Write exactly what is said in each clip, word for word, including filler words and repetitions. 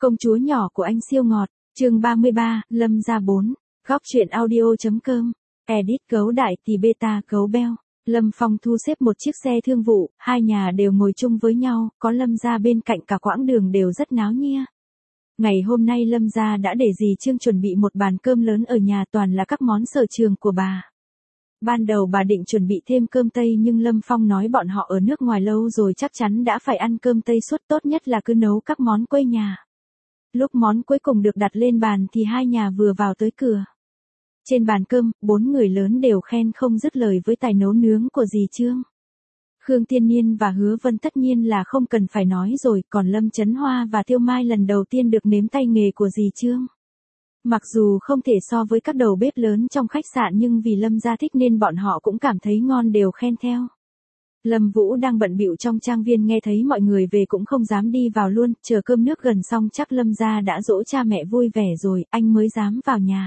Công chúa nhỏ của anh siêu ngọt, chương ba mươi ba, Lâm gia bốn, góc truyện audio.com, edit gấu đại thì beta gấu beo. Lâm Phong thu xếp một chiếc xe thương vụ, hai nhà đều ngồi chung với nhau, có Lâm gia bên cạnh cả quãng đường đều rất náo nhia. Ngày hôm nay Lâm gia đã để dì Trương chuẩn bị một bàn cơm lớn ở nhà toàn là các món sở trường của bà. Ban đầu bà định chuẩn bị thêm cơm Tây nhưng Lâm Phong nói bọn họ ở nước ngoài lâu rồi chắc chắn đã phải ăn cơm Tây suốt, tốt nhất là cứ nấu các món quê nhà. Lúc món cuối cùng được đặt lên bàn thì hai nhà vừa vào tới cửa. Trên bàn cơm, bốn người lớn đều khen không dứt lời với tài nấu nướng của dì Trương. Khương Tiên Nhiên và Hứa Vân tất nhiên là không cần phải nói rồi, còn Lâm Chấn Hoa và Tiêu Mai lần đầu tiên được nếm tay nghề của dì Trương. Mặc dù không thể so với các đầu bếp lớn trong khách sạn nhưng vì Lâm gia thích nên bọn họ cũng cảm thấy ngon đều khen theo. Lâm Vũ đang bận bịu trong trang viên nghe thấy mọi người về cũng không dám đi vào luôn, chờ cơm nước gần xong chắc Lâm gia đã dỗ cha mẹ vui vẻ rồi, anh mới dám vào nhà.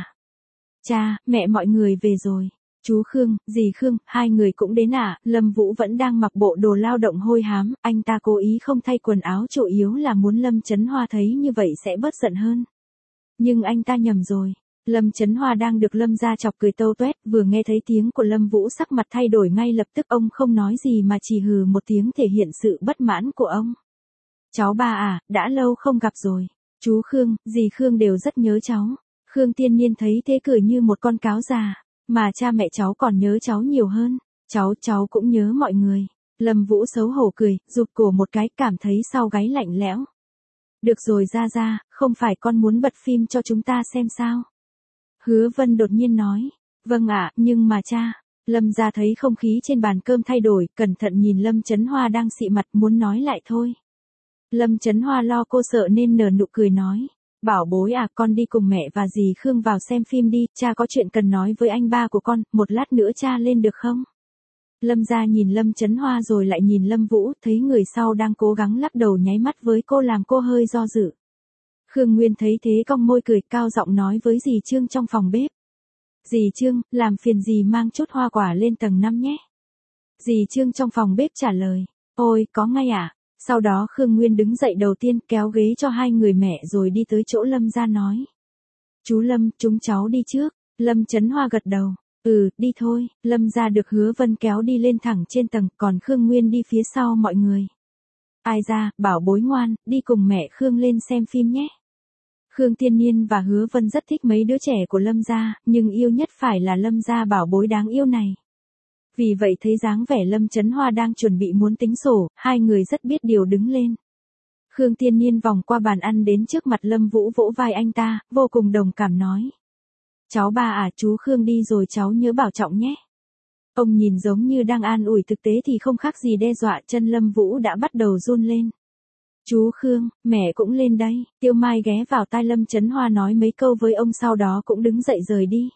Cha, mẹ mọi người về rồi. Chú Khương, dì Khương, hai người cũng đến à? Lâm Vũ vẫn đang mặc bộ đồ lao động hôi hám, anh ta cố ý không thay quần áo chủ yếu là muốn Lâm Chấn Hoa thấy như vậy sẽ bớt giận hơn. Nhưng anh ta nhầm rồi. Lâm Chấn Hoa đang được Lâm gia chọc cười tâu tuét, vừa nghe thấy tiếng của Lâm Vũ sắc mặt thay đổi ngay lập tức, ông không nói gì mà chỉ hừ một tiếng thể hiện sự bất mãn của ông. Cháu ba à, đã lâu không gặp rồi. Chú Khương, dì Khương đều rất nhớ cháu. Khương Tiên Nhiên thấy thế cười như một con cáo già, mà cha mẹ cháu còn nhớ cháu nhiều hơn. Cháu, cháu cũng nhớ mọi người. Lâm Vũ xấu hổ cười, rụt cổ một cái, cảm thấy sau gáy lạnh lẽo. Được rồi ra ra, không phải con muốn bật phim cho chúng ta xem sao? Hứa Vân đột nhiên nói. Vâng ạ, nhưng mà cha. Lâm gia thấy không khí trên bàn cơm thay đổi, cẩn thận nhìn Lâm Chấn Hoa đang xị mặt muốn nói lại thôi. Lâm Chấn Hoa lo cô sợ nên nở nụ cười nói. Bảo bối à, con đi cùng mẹ và dì Khương vào xem phim đi, cha có chuyện cần nói với anh ba của con, một lát nữa cha lên được không? Lâm gia nhìn Lâm Chấn Hoa rồi lại nhìn Lâm Vũ, thấy người sau đang cố gắng lắc đầu nháy mắt với cô làm cô hơi do dự. Khương Nguyên thấy thế cong môi cười, cao giọng nói với dì Trương trong phòng bếp. Dì Trương, làm phiền dì mang chút hoa quả lên tầng năm nhé. Dì Trương trong phòng bếp trả lời. Ôi, có ngay ạ. À? Sau đó Khương Nguyên đứng dậy đầu tiên kéo ghế cho hai người mẹ rồi đi tới chỗ Lâm gia nói. Chú Lâm, chúng cháu đi trước. Lâm Chấn Hoa gật đầu. Ừ, đi thôi. Lâm gia được Hứa Vân kéo đi lên thẳng trên tầng, còn Khương Nguyên đi phía sau mọi người. Ai ra, bảo bối ngoan, đi cùng mẹ Khương lên xem phim nhé. Khương Tiên Nhiên và Hứa Vân rất thích mấy đứa trẻ của Lâm gia, nhưng yêu nhất phải là Lâm gia bảo bối đáng yêu này. Vì vậy thấy dáng vẻ Lâm Chấn Hoa đang chuẩn bị muốn tính sổ, hai người rất biết điều đứng lên. Khương Tiên Nhiên vòng qua bàn ăn đến trước mặt Lâm Vũ vỗ vai anh ta, vô cùng đồng cảm nói. Cháu ba à, chú Khương đi rồi cháu nhớ bảo trọng nhé. Ông nhìn giống như đang an ủi, thực tế thì không khác gì đe dọa, chân Lâm Vũ đã bắt đầu run lên. Chú Khương, mẹ cũng lên đây. Tiêu Mai ghé vào tai Lâm Chấn Hoa nói mấy câu với ông sau đó cũng đứng dậy rời đi.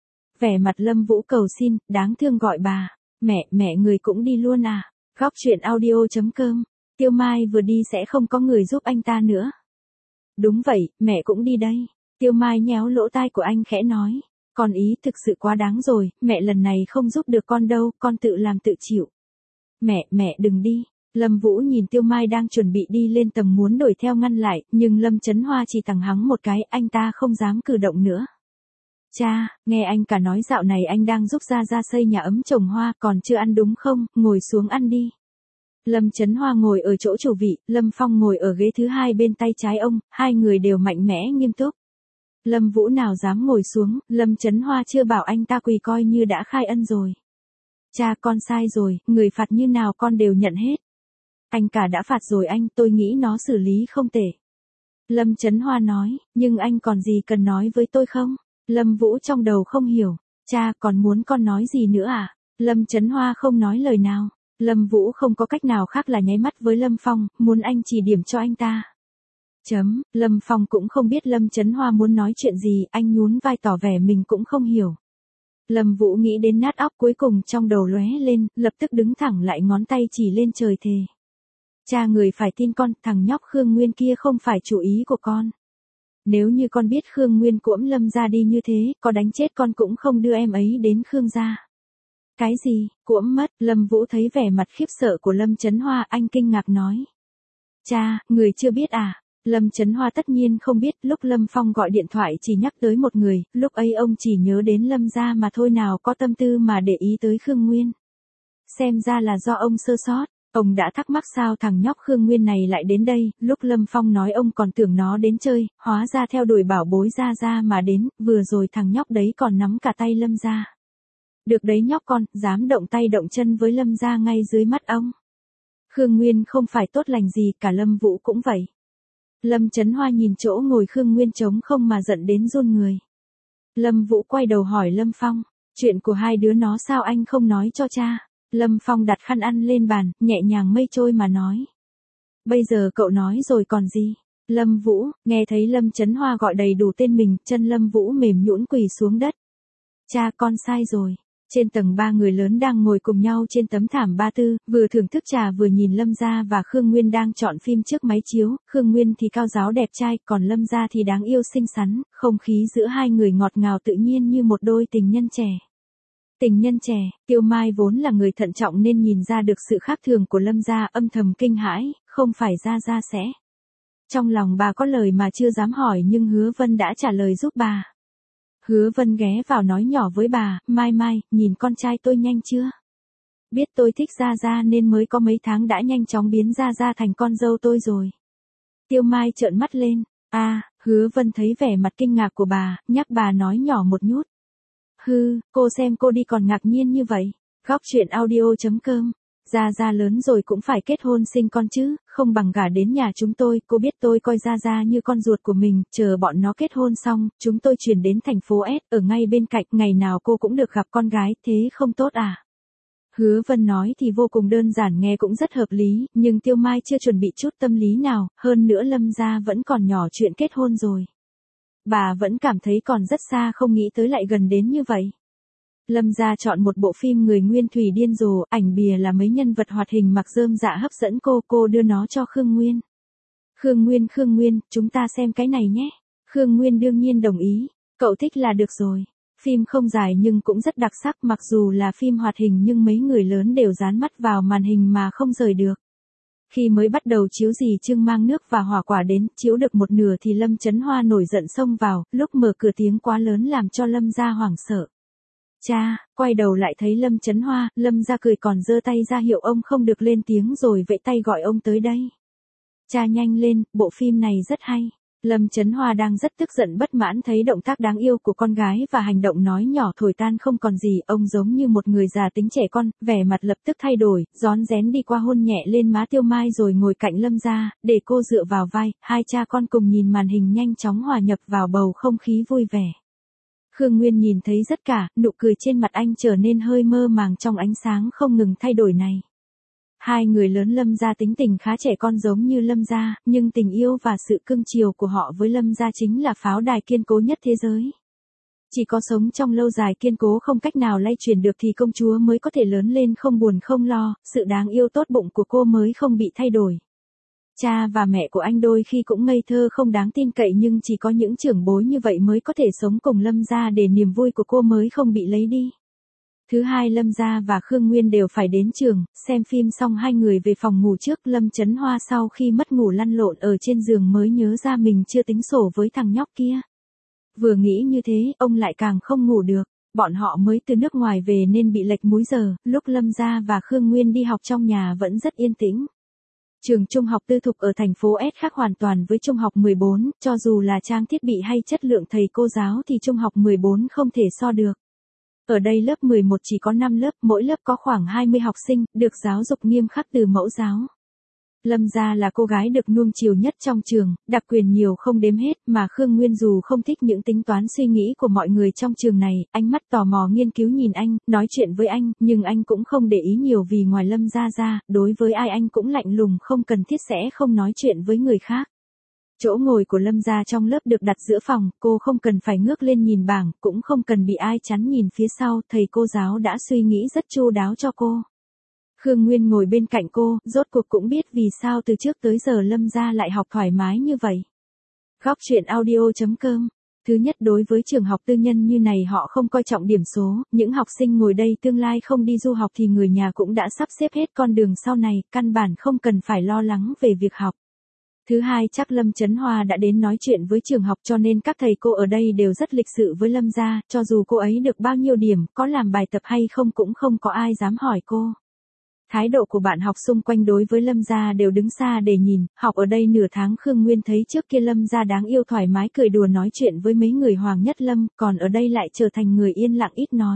Vẻ mặt Lâm Vũ cầu xin, đáng thương gọi bà. Mẹ, mẹ người cũng đi luôn à? Góc truyện audio.com. Tiêu Mai vừa đi sẽ không có người giúp anh ta nữa. Đúng vậy, mẹ cũng đi đây. Tiêu Mai nhéo lỗ tai của anh khẽ nói. Con ý thực sự quá đáng rồi, mẹ lần này không giúp được con đâu, con tự làm tự chịu. Mẹ, mẹ đừng đi. Lâm Vũ nhìn Tiêu Mai đang chuẩn bị đi lên tầng muốn đuổi theo ngăn lại, nhưng Lâm Chấn Hoa chỉ thẳng hắng một cái, anh ta không dám cử động nữa. Cha, nghe anh cả nói dạo này anh đang giúp Gia Gia xây nhà ấm trồng hoa, còn chưa ăn đúng không, ngồi xuống ăn đi. Lâm Chấn Hoa ngồi ở chỗ chủ vị, Lâm Phong ngồi ở ghế thứ hai bên tay trái ông, hai người đều mạnh mẽ nghiêm túc. Lâm Vũ nào dám ngồi xuống, Lâm Chấn Hoa chưa bảo anh ta quỳ coi như đã khai ân rồi. Cha, con sai rồi, người phạt như nào con đều nhận hết. Anh cả đã phạt rồi anh, tôi nghĩ nó xử lý không tệ. Lâm Chấn Hoa nói, nhưng anh còn gì cần nói với tôi không? Lâm Vũ trong đầu không hiểu, cha còn muốn con nói gì nữa à? Lâm Chấn Hoa không nói lời nào, Lâm Vũ không có cách nào khác là nháy mắt với Lâm Phong, muốn anh chỉ điểm cho anh ta. Chấm, Lâm Phong cũng không biết Lâm Chấn Hoa muốn nói chuyện gì, anh nhún vai tỏ vẻ mình cũng không hiểu. Lâm Vũ nghĩ đến nát óc cuối cùng trong đầu lóe lên, lập tức đứng thẳng lại ngón tay chỉ lên trời thề. Cha người phải tin con, thằng nhóc Khương Nguyên kia không phải chủ ý của con. Nếu như con biết Khương Nguyên cuỗm Lâm gia đi như thế, có đánh chết con cũng không đưa em ấy đến Khương gia. Cái gì, cuỗm mất? Lâm Vũ thấy vẻ mặt khiếp sợ của Lâm Chấn Hoa, anh kinh ngạc nói. Cha, người chưa biết à? Lâm Chấn Hoa tất nhiên không biết, lúc Lâm Phong gọi điện thoại chỉ nhắc tới một người, lúc ấy ông chỉ nhớ đến Lâm gia mà thôi, nào có tâm tư mà để ý tới Khương Nguyên. Xem ra là do ông sơ sót, ông đã thắc mắc sao thằng nhóc Khương Nguyên này lại đến đây, lúc Lâm Phong nói ông còn tưởng nó đến chơi, hóa ra theo đuổi bảo bối Gia Gia mà đến, vừa rồi thằng nhóc đấy còn nắm cả tay Lâm gia. Được đấy nhóc con, dám động tay động chân với Lâm gia ngay dưới mắt ông. Khương Nguyên không phải tốt lành gì, cả Lâm Vũ cũng vậy. Lâm Chấn Hoa nhìn chỗ ngồi Khương Nguyên trống không mà giận đến run người. Lâm Vũ quay đầu hỏi Lâm Phong, chuyện của hai đứa nó sao anh không nói cho cha? Lâm Phong đặt khăn ăn lên bàn, nhẹ nhàng mây trôi mà nói. Bây giờ cậu nói rồi còn gì? Lâm Vũ, nghe thấy Lâm Chấn Hoa gọi đầy đủ tên mình, chân Lâm Vũ mềm nhũn quỳ xuống đất. Cha, con sai rồi. Trên tầng ba người lớn đang ngồi cùng nhau trên tấm thảm ba tư, vừa thưởng thức trà vừa nhìn Lâm gia và Khương Nguyên đang chọn phim trước máy chiếu, Khương Nguyên thì cao giáo đẹp trai, còn Lâm gia thì đáng yêu xinh xắn, không khí giữa hai người ngọt ngào tự nhiên như một đôi tình nhân trẻ. Tình nhân trẻ, Tiêu Mai vốn là người thận trọng nên nhìn ra được sự khác thường của Lâm gia, âm thầm kinh hãi, không phải Gia Gia sẽ. Trong lòng bà có lời mà chưa dám hỏi nhưng Hứa Vân đã trả lời giúp bà. Hứa Vân ghé vào nói nhỏ với bà, Mai Mai, nhìn con trai tôi nhanh chưa? Biết tôi thích Gia Gia nên mới có mấy tháng đã nhanh chóng biến Gia Gia thành con dâu tôi rồi. Tiêu Mai trợn mắt lên, à, Hứa Vân thấy vẻ mặt kinh ngạc của bà, nhắc bà nói nhỏ một nhút. Hư, cô xem cô đi còn ngạc nhiên như vậy. Góc truyện audio chấm com. Gia Gia lớn rồi cũng phải kết hôn sinh con chứ, không bằng gả đến nhà chúng tôi, cô biết tôi coi Gia Gia như con ruột của mình, chờ bọn nó kết hôn xong, chúng tôi chuyển đến thành phố S, ở ngay bên cạnh, ngày nào cô cũng được gặp con gái, thế không tốt à? Hứa Vân nói thì vô cùng đơn giản nghe cũng rất hợp lý, nhưng Tiêu Mai chưa chuẩn bị chút tâm lý nào, hơn nữa Lâm gia vẫn còn nhỏ chuyện kết hôn rồi. Bà vẫn cảm thấy còn rất xa không nghĩ tới lại gần đến như vậy. Lâm gia chọn một bộ phim người nguyên thủy điên rồ, ảnh bìa là mấy nhân vật hoạt hình mặc rơm dạ hấp dẫn cô, cô đưa nó cho Khương Nguyên. Khương Nguyên, Khương Nguyên, chúng ta xem cái này nhé. Khương Nguyên đương nhiên đồng ý, cậu thích là được rồi. Phim không dài nhưng cũng rất đặc sắc, mặc dù là phim hoạt hình nhưng mấy người lớn đều dán mắt vào màn hình mà không rời được. Khi mới bắt đầu chiếu dì Trương mang nước và hỏa quả đến, chiếu được một nửa thì Lâm Chấn Hoa nổi giận xông vào, lúc mở cửa tiếng quá lớn làm cho Lâm gia hoảng sợ. Cha, quay đầu lại thấy Lâm Chấn Hoa, Lâm gia cười còn giơ tay ra hiệu ông không được lên tiếng rồi vẫy tay gọi ông tới đây. Cha nhanh lên, bộ phim này rất hay. Lâm Chấn Hoa đang rất tức giận bất mãn thấy động tác đáng yêu của con gái và hành động nói nhỏ thổi tan không còn gì, ông giống như một người già tính trẻ con, vẻ mặt lập tức thay đổi, rón rén đi qua hôn nhẹ lên má Tiêu Mai rồi ngồi cạnh Lâm gia, để cô dựa vào vai, hai cha con cùng nhìn màn hình nhanh chóng hòa nhập vào bầu không khí vui vẻ. Khương Nguyên nhìn thấy tất cả, nụ cười trên mặt anh trở nên hơi mơ màng trong ánh sáng không ngừng thay đổi này. Hai người lớn Lâm gia tính tình khá trẻ con giống như Lâm gia, nhưng tình yêu và sự cưng chiều của họ với Lâm gia chính là pháo đài kiên cố nhất thế giới. Chỉ có sống trong lâu dài kiên cố không cách nào lay chuyển được thì công chúa mới có thể lớn lên không buồn không lo, sự đáng yêu tốt bụng của cô mới không bị thay đổi. Cha và mẹ của anh đôi khi cũng ngây thơ không đáng tin cậy nhưng chỉ có những trưởng bối như vậy mới có thể sống cùng Lâm gia để niềm vui của cô mới không bị lấy đi. Thứ hai Lâm gia và Khương Nguyên đều phải đến trường, xem phim xong hai người về phòng ngủ trước. Lâm Chấn Hoa sau khi mất ngủ lăn lộn ở trên giường mới nhớ ra mình chưa tính sổ với thằng nhóc kia. Vừa nghĩ như thế, ông lại càng không ngủ được. Bọn họ mới từ nước ngoài về nên bị lệch múi giờ, lúc Lâm gia và Khương Nguyên đi học trong nhà vẫn rất yên tĩnh. Trường trung học tư thục ở thành phố S khác hoàn toàn với trung học mười bốn, cho dù là trang thiết bị hay chất lượng thầy cô giáo thì trung học mười bốn không thể so được. Ở đây lớp mười một chỉ có năm lớp, mỗi lớp có khoảng hai mươi học sinh, được giáo dục nghiêm khắc từ mẫu giáo. Lâm gia là cô gái được nuông chiều nhất trong trường, đặc quyền nhiều không đếm hết, mà Khương Nguyên dù không thích những tính toán suy nghĩ của mọi người trong trường này, ánh mắt tò mò nghiên cứu nhìn anh, nói chuyện với anh, nhưng anh cũng không để ý nhiều vì ngoài Lâm gia ra, đối với ai anh cũng lạnh lùng không cần thiết sẽ không nói chuyện với người khác. Chỗ ngồi của Lâm gia trong lớp được đặt giữa phòng, cô không cần phải ngước lên nhìn bảng, cũng không cần bị ai chắn nhìn phía sau, thầy cô giáo đã suy nghĩ rất chu đáo cho cô. Khương Nguyên ngồi bên cạnh cô, rốt cuộc cũng biết vì sao từ trước tới giờ Lâm gia lại học thoải mái như vậy. Góc truyện audio chấm com. Thứ nhất, đối với trường học tư nhân như này họ không coi trọng điểm số, những học sinh ngồi đây tương lai không đi du học thì người nhà cũng đã sắp xếp hết con đường sau này, căn bản không cần phải lo lắng về việc học. Thứ hai chắc Lâm Chấn Hoa đã đến nói chuyện với trường học cho nên các thầy cô ở đây đều rất lịch sự với Lâm gia, cho dù cô ấy được bao nhiêu điểm, có làm bài tập hay không cũng không có ai dám hỏi cô. Thái độ của bạn học xung quanh đối với Lâm gia đều đứng xa để nhìn, học ở đây nửa tháng Khương Nguyên thấy trước kia Lâm gia đáng yêu thoải mái cười đùa nói chuyện với mấy người Hoàng Nhất Lâm, còn ở đây lại trở thành người yên lặng ít nói.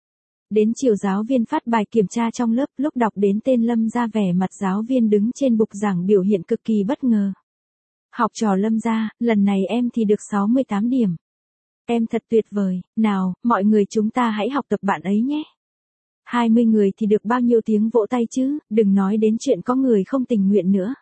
Đến chiều giáo viên phát bài kiểm tra trong lớp, lúc đọc đến tên Lâm gia vẻ mặt giáo viên đứng trên bục giảng biểu hiện cực kỳ bất ngờ. Học trò Lâm gia, lần này em thì được sáu mươi tám điểm. Em thật tuyệt vời, nào, mọi người chúng ta hãy học tập bạn ấy nhé. hai mươi người thì được bao nhiêu tiếng vỗ tay chứ, đừng nói đến chuyện có người không tình nguyện nữa.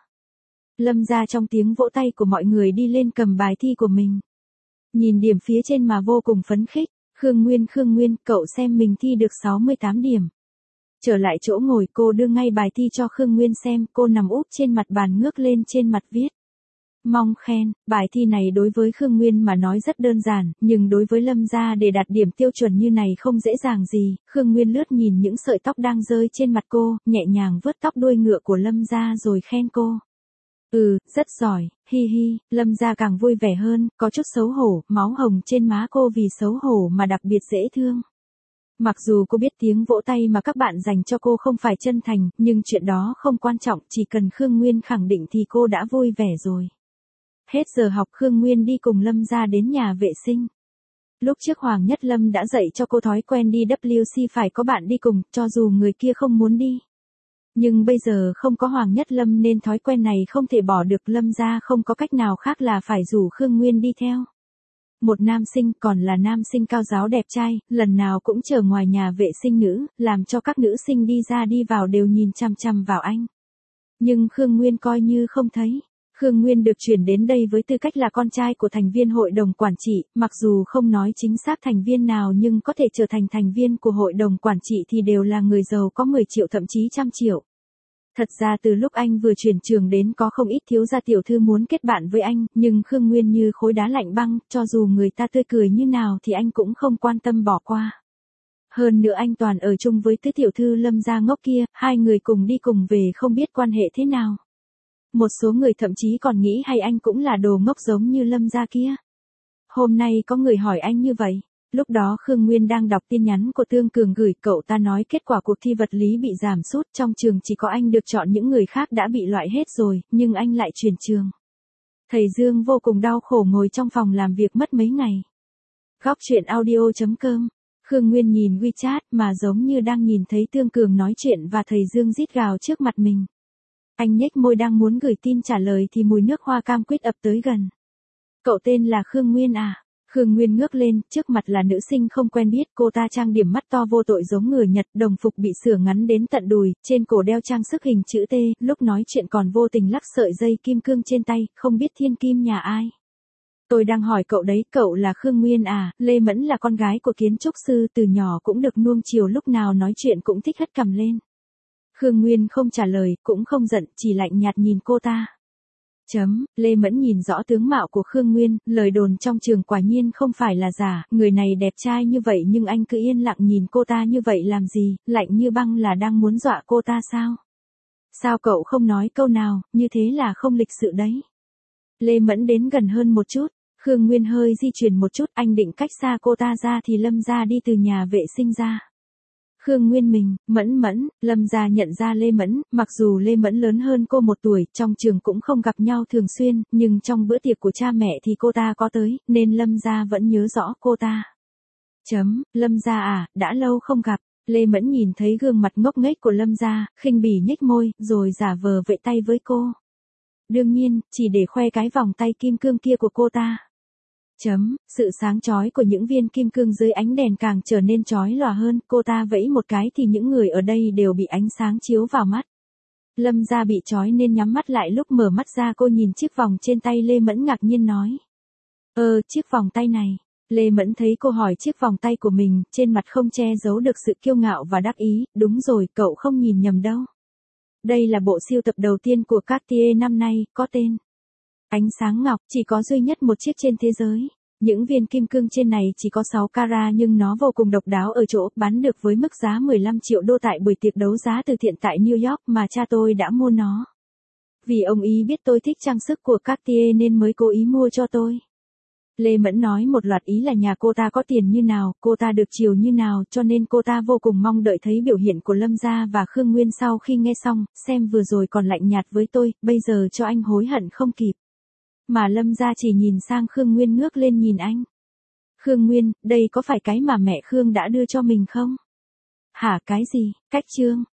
Lâm gia trong tiếng vỗ tay của mọi người đi lên cầm bài thi của mình. Nhìn điểm phía trên mà vô cùng phấn khích. Khương Nguyên Khương Nguyên, cậu xem mình thi được sáu mươi tám điểm. Trở lại chỗ ngồi cô đưa ngay bài thi cho Khương Nguyên xem, cô nằm úp trên mặt bàn ngước lên trên mặt viết. Mong khen, bài thi này đối với Khương Nguyên mà nói rất đơn giản, nhưng đối với Lâm gia để đạt điểm tiêu chuẩn như này không dễ dàng gì. Khương Nguyên lướt nhìn những sợi tóc đang rơi trên mặt cô, nhẹ nhàng vớt tóc đuôi ngựa của Lâm gia rồi khen cô. Ừ, rất giỏi, hi hi, Lâm gia càng vui vẻ hơn, có chút xấu hổ, máu hồng trên má cô vì xấu hổ mà đặc biệt dễ thương. Mặc dù cô biết tiếng vỗ tay mà các bạn dành cho cô không phải chân thành, nhưng chuyện đó không quan trọng, chỉ cần Khương Nguyên khẳng định thì cô đã vui vẻ rồi. Hết giờ học Khương Nguyên đi cùng Lâm gia đến nhà vệ sinh. Lúc trước Hoàng Nhất Lâm đã dạy cho cô thói quen đi W C phải có bạn đi cùng, cho dù người kia không muốn đi. Nhưng bây giờ không có Hoàng Nhất Lâm nên thói quen này không thể bỏ được, Lâm gia không có cách nào khác là phải rủ Khương Nguyên đi theo. Một nam sinh còn là nam sinh cao ráo đẹp trai, lần nào cũng chờ ngoài nhà vệ sinh nữ, làm cho các nữ sinh đi ra đi vào đều nhìn chằm chằm vào anh. Nhưng Khương Nguyên coi như không thấy. Khương Nguyên được chuyển đến đây với tư cách là con trai của thành viên hội đồng quản trị, mặc dù không nói chính xác thành viên nào nhưng có thể trở thành thành viên của hội đồng quản trị thì đều là người giàu có mười triệu thậm chí trăm triệu. Thật ra từ lúc anh vừa chuyển trường đến có không ít thiếu gia tiểu thư muốn kết bạn với anh, nhưng Khương Nguyên như khối đá lạnh băng, cho dù người ta tươi cười như nào thì anh cũng không quan tâm bỏ qua. Hơn nữa anh toàn ở chung với tứ tiểu thư Lâm gia ngốc kia, hai người cùng đi cùng về không biết quan hệ thế nào. Một số người thậm chí còn nghĩ hay anh cũng là đồ ngốc giống như Lâm gia kia. Hôm nay có người hỏi anh như vậy. Lúc đó Khương Nguyên đang đọc tin nhắn của Tương Cường gửi, cậu ta nói kết quả cuộc thi vật lý bị giảm sút, trong trường chỉ có anh được chọn, những người khác đã bị loại hết rồi, nhưng anh lại chuyển trường. Thầy Dương vô cùng đau khổ ngồi trong phòng làm việc mất mấy ngày. Góc truyện audio chấm com. Khương Nguyên nhìn WeChat mà giống như đang nhìn thấy Tương Cường nói chuyện và thầy Dương rít gào trước mặt mình. Anh nhếch môi đang muốn gửi tin trả lời thì mùi nước hoa cam quýt ập tới gần. Cậu tên là Khương Nguyên à? Khương Nguyên ngước lên, trước mặt là nữ sinh không quen biết, cô ta trang điểm mắt to vô tội giống người Nhật, đồng phục bị sửa ngắn đến tận đùi, trên cổ đeo trang sức hình chữ T, lúc nói chuyện còn vô tình lắc sợi dây kim cương trên tay, không biết thiên kim nhà ai. Tôi đang hỏi cậu đấy, cậu là Khương Nguyên à? Lê Mẫn là con gái của kiến trúc sư, từ nhỏ cũng được nuông chiều, lúc nào nói chuyện cũng thích hất cằm lên. Khương Nguyên không trả lời, cũng không giận, chỉ lạnh nhạt nhìn cô ta. Chấm, Lê Mẫn nhìn rõ tướng mạo của Khương Nguyên, lời đồn trong trường quả nhiên không phải là giả, người này đẹp trai như vậy nhưng anh cứ yên lặng nhìn cô ta như vậy làm gì, lạnh như băng là đang muốn dọa cô ta sao? Sao cậu không nói câu nào, như thế là không lịch sự đấy. Lê Mẫn đến gần hơn một chút, Khương Nguyên hơi di chuyển một chút, anh định cách xa cô ta ra thì Lâm gia đi từ nhà vệ sinh ra. Khương Nguyên mình, Mẫn Mẫn, Lâm gia nhận ra Lê Mẫn, mặc dù Lê Mẫn lớn hơn cô một tuổi, trong trường cũng không gặp nhau thường xuyên, nhưng trong bữa tiệc của cha mẹ thì cô ta có tới, nên Lâm gia vẫn nhớ rõ cô ta. Chấm, Lâm gia à, đã lâu không gặp. Lê Mẫn nhìn thấy gương mặt ngốc nghếch của Lâm gia, khinh bỉ nhếch môi, rồi giả vờ vẫy tay với cô. Đương nhiên, chỉ để khoe cái vòng tay kim cương kia của cô ta. Chấm, sự sáng chói của những viên kim cương dưới ánh đèn càng trở nên chói lòa hơn, cô ta vẫy một cái thì những người ở đây đều bị ánh sáng chiếu vào mắt. Lâm gia bị chói nên nhắm mắt lại, lúc mở mắt ra cô nhìn chiếc vòng trên tay Lê Mẫn ngạc nhiên nói. Ờ, chiếc vòng tay này. Lê Mẫn thấy cô hỏi chiếc vòng tay của mình, trên mặt không che giấu được sự kiêu ngạo và đắc ý, đúng rồi, cậu không nhìn nhầm đâu. Đây là bộ sưu tập đầu tiên của Cartier năm nay, có tên Ánh sáng ngọc, chỉ có duy nhất một chiếc trên thế giới. Những viên kim cương trên này chỉ có sáu carat nhưng nó vô cùng độc đáo ở chỗ bán được với mức giá mười lăm triệu đô tại buổi tiệc đấu giá từ thiện tại New York mà cha tôi đã mua nó. Vì ông ý biết tôi thích trang sức của Cartier nên mới cố ý mua cho tôi. Lê Mẫn nói một loạt ý là nhà cô ta có tiền như nào, cô ta được chiều như nào, cho nên cô ta vô cùng mong đợi thấy biểu hiện của Lâm gia và Khương Nguyên. Sau khi nghe xong, xem vừa rồi còn lạnh nhạt với tôi, bây giờ cho anh hối hận không kịp. Mà Lâm gia chỉ nhìn sang Khương Nguyên, ngước lên nhìn anh. Khương Nguyên, đây có phải cái mà mẹ Khương đã đưa cho mình không? Hả, cái gì? Cách trương.